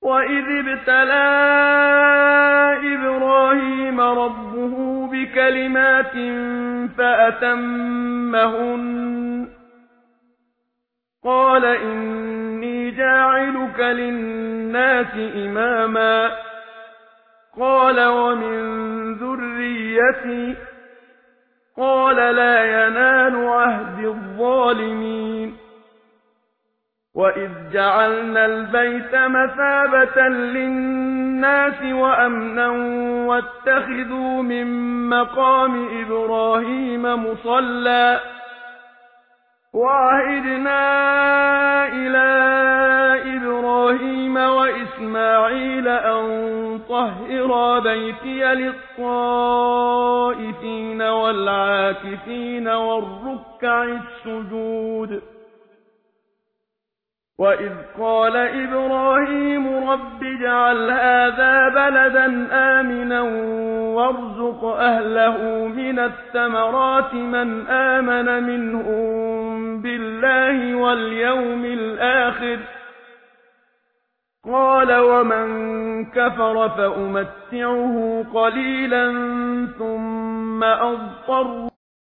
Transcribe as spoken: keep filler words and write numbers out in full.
وَإِذِ ابْتَلَىٰ إِبْرَاهِيمَ رَبُّهُ بِكَلِمَاتٍ فَأَتَمَّهُنَّ قَالَ إِنِّي جَاعِلُكَ لِلنَّاسِ إِمَامًا قَالَ وَمِن ذُرِّيَّتِي قَالَ لَا يَنَالُ عَهْدِي الظَّالِمِينَ وَإِذْ جَعَلْنَا الْبَيْتَ مَثَابَةً لِّلنَّاسِ وَأَمْنًا وَاتَّخِذُوا مِن مَّقَامِ إِبْرَاهِيمَ مُصَلًّى وَعَهِدْنَا إِلَىٰ إِبْرَاهِيمَ وَإِسْمَاعِيلَ أَن طَهِّرَا بَيْتِيَ لِلطَّائِفِينَ وَالْعَاكِفِينَ وَالرُّكَّعِ السُّجُودِ وَإِذْ قَالَ إِبْرَاهِيمُ رَبِّ اجْعَلْ هَٰذَا بَلَدًا آمِنًا وَارْزُقْ أَهْلَهُ مِنَ الثَّمَرَاتِ مَنْ آمَنَ مِنْهُم بِاللَّهِ وَالْيَوْمِ الْآخِرِ قَالَ وَمَن كَفَرَ فَأُمَتِّعُهُ قَلِيلًا ثُمَّ أَضْطَرُّهُ